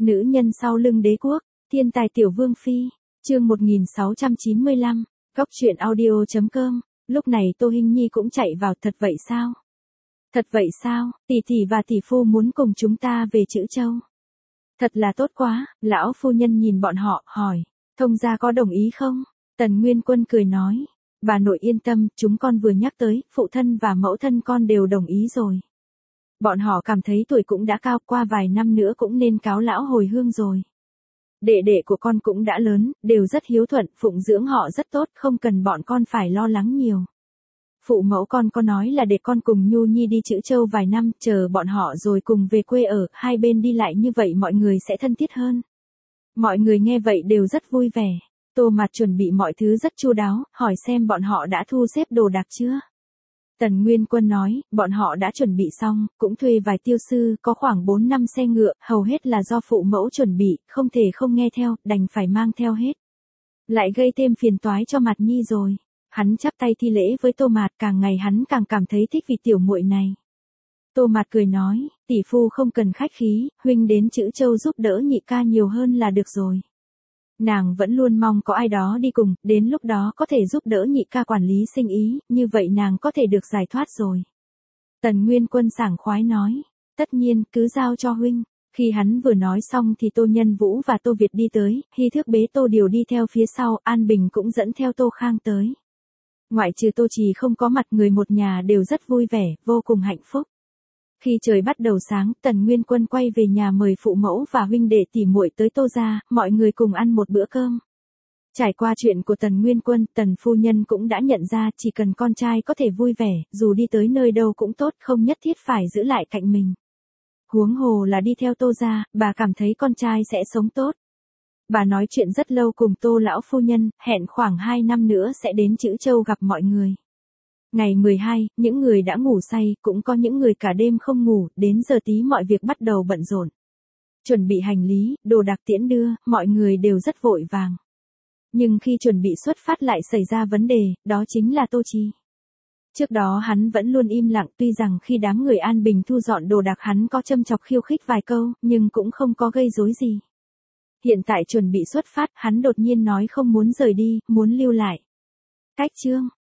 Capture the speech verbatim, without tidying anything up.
Nữ nhân sau lưng đế quốc, thiên tài tiểu vương phi, chương một nghìn sáu trăm chín mươi lăm, góc truyện audio chấm com. Lúc này Tô Hinh Nhi cũng chạy vào, thật vậy sao? Thật vậy sao, tỷ tỷ và tỷ phu muốn cùng chúng ta về Trữ Châu. Thật là tốt quá, lão phu nhân nhìn bọn họ, hỏi, thông gia có đồng ý không? Tần Nguyên Quân cười nói, bà nội yên tâm, chúng con vừa nhắc tới, phụ thân và mẫu thân con đều đồng ý rồi. Bọn họ cảm thấy tuổi cũng đã cao, qua vài năm nữa cũng nên cáo lão hồi hương rồi. Đệ đệ của con cũng đã lớn, đều rất hiếu thuận, phụng dưỡng họ rất tốt, không cần bọn con phải lo lắng nhiều. Phụ mẫu con có nói là để con cùng Nhu Nhi đi Trữ Châu vài năm, chờ bọn họ rồi cùng về quê ở, hai bên đi lại như vậy mọi người sẽ thân thiết hơn. Mọi người nghe vậy đều rất vui vẻ. Tô Mạt chuẩn bị mọi thứ rất chu đáo, hỏi xem bọn họ đã thu xếp đồ đạc chưa. Tần Nguyên Quân nói, bọn họ đã chuẩn bị xong, cũng thuê vài tiêu sư, có khoảng bốn năm xe ngựa, hầu hết là do phụ mẫu chuẩn bị, không thể không nghe theo, đành phải mang theo hết. Lại gây thêm phiền toái cho Mạt Nhi rồi. Hắn chắp tay thi lễ với Tô Mạt, càng ngày hắn càng cảm thấy thích vì tiểu muội này. Tô Mạt cười nói, tỷ phu không cần khách khí, huynh đến Trữ Châu giúp đỡ nhị ca nhiều hơn là được rồi. Nàng vẫn luôn mong có ai đó đi cùng, đến lúc đó có thể giúp đỡ nhị ca quản lý sinh ý, như vậy nàng có thể được giải thoát rồi. Tần Nguyên Quân sảng khoái nói, tất nhiên, cứ giao cho huynh. Khi hắn vừa nói xong thì Tô Nhân Vũ và Tô Việt đi tới, Hy Thước bế Tô Điều đi theo phía sau, An Bình cũng dẫn theo Tô Khang tới. Ngoại trừ Tô Trì không có mặt, người một nhà đều rất vui vẻ, vô cùng hạnh phúc. Khi trời bắt đầu sáng, Tần Nguyên Quân quay về nhà mời phụ mẫu và huynh đệ tỷ muội tới Tô gia, mọi người cùng ăn một bữa cơm. Trải qua chuyện của Tần Nguyên Quân, Tần phu nhân cũng đã nhận ra chỉ cần con trai có thể vui vẻ, dù đi tới nơi đâu cũng tốt, không nhất thiết phải giữ lại cạnh mình. Huống hồ là đi theo Tô gia, bà cảm thấy con trai sẽ sống tốt. Bà nói chuyện rất lâu cùng Tô lão phu nhân, hẹn khoảng hai năm nữa sẽ đến Trữ Châu gặp mọi người. Ngày mười hai, những người đã ngủ say, cũng có những người cả đêm không ngủ, đến giờ tí mọi việc bắt đầu bận rộn. Chuẩn bị hành lý, đồ đạc tiễn đưa, mọi người đều rất vội vàng. Nhưng khi chuẩn bị xuất phát lại xảy ra vấn đề, đó chính là Tô Chi. Trước đó hắn vẫn luôn im lặng, tuy rằng khi đám người An Bình thu dọn đồ đạc hắn có châm chọc khiêu khích vài câu, nhưng cũng không có gây rối gì. Hiện tại chuẩn bị xuất phát, hắn đột nhiên nói không muốn rời đi, muốn lưu lại. Cách chương